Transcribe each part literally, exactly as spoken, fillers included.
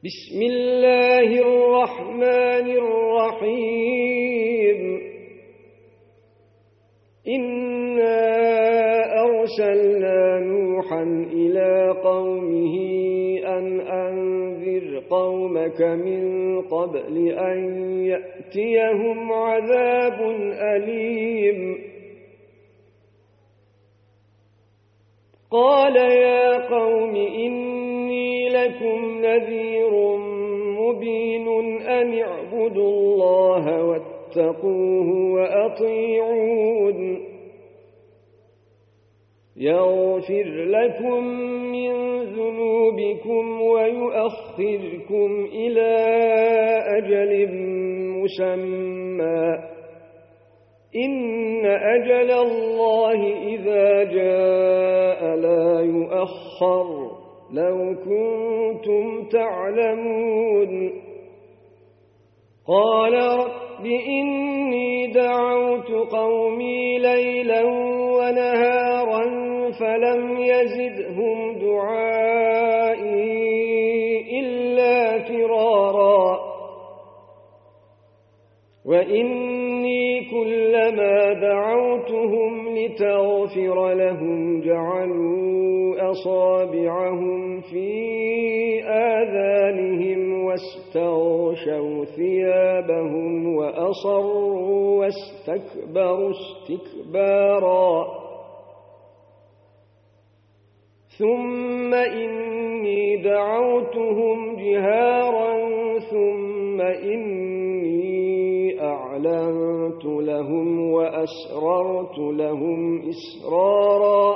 بسم الله الرحمن الرحيم إنا أرسلنا نوحا إلى قومه أن أنذر قومك من قبل أن يأتيهم عذاب أليم قال يا قوم إني لكم نذير مبين أن اعبدوا الله واتقوه وأطيعون يغفر لكم من ذنوبكم ويؤخركم إلى أجل مسمى إن أجل الله إذا جاء لا يؤخر لو كنتم تعلمون قال رب إني دعوت قومي ليلا ونهارا فلم يزدهم دعائي إلا فرارا وإني كلما دعوتهم لتغفر لهم جعلوا أصابعهم في آذانهم واستغشوا ثيابهم وأصروا واستكبروا استكبارا ثم إني دعوتهم جهارا ثم إني أعلنت لهم وأسررت لهم إسرارا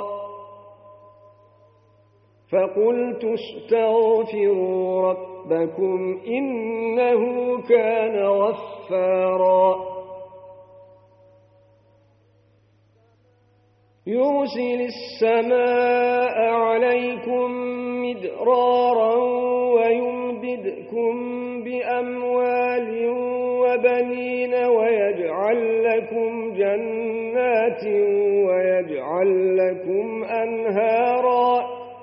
فقلت استغفروا ربكم إنه كان غفارا يرسل السماء عليكم مدرارا ويمددكم بأموال وبنين ويجعل لكم جنات ويجعل لكم أنهارا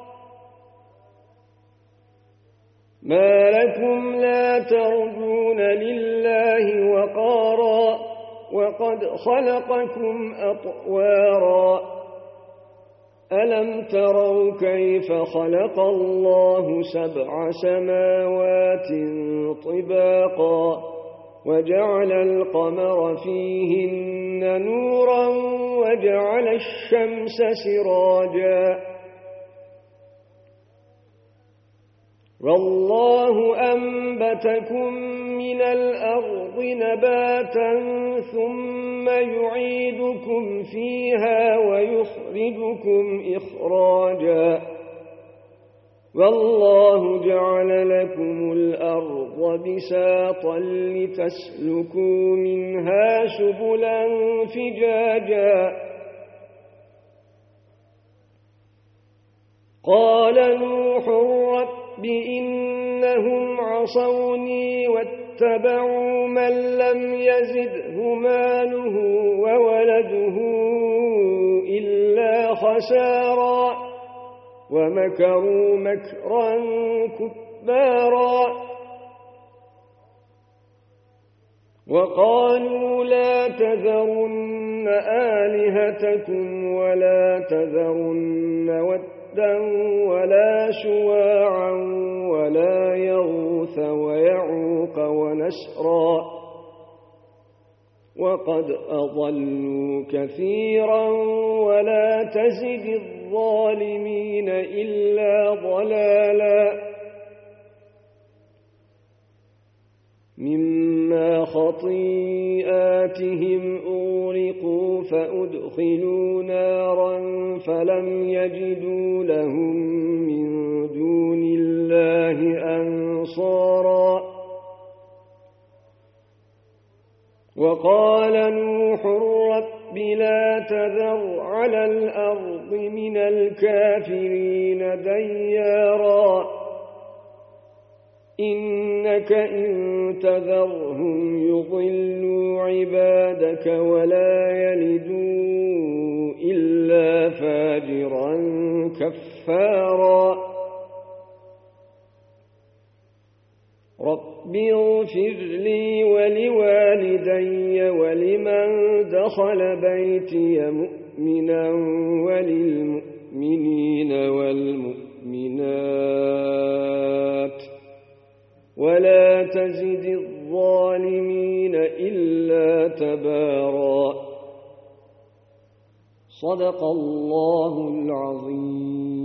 ما لكم لا ترجون لله وقارا وقد خلقكم أطوارا ألم تروا كيف خلق الله سبع سماوات طباقا وجعل القمر فيهن نورا وجعل الشمس سراجا والله أنبتكم من الأرض نباتا ثم يعيدكم فيها ويخرجكم إخراجا والله جعل لكم الأرض بساطا لتسلكوا منها سبلا فجاجا قال نوح رب إنهم عصوني واتبعوا من لم يزده ماله وولده إلا خسارا ومكروا مكرا كبارا وقالوا لا تذرن آلهتكم ولا تذرن ودا ولا سواعا ولا يغوث ويعوق ونسرا وقد أضلوا كثيرا ولا تزد الظالمين إلا ضلالا مما خطيئاتهم أغرقوا فأدخلوا نارا فلم يجدوا لهم من دون الله أنصارا وقال نوح رب لا تذر على الأرض من الكافرين ديارا إنك إن تذرهم يضلوا عبادك ولا يلدوا إلا فاجرا كفارا رب اغفر لي ولوالدي ولمن دخل بيتي مؤمنا وللمؤمنين والمؤمنات ولا تزد الظالمين إلا تبارا. صدق الله العظيم.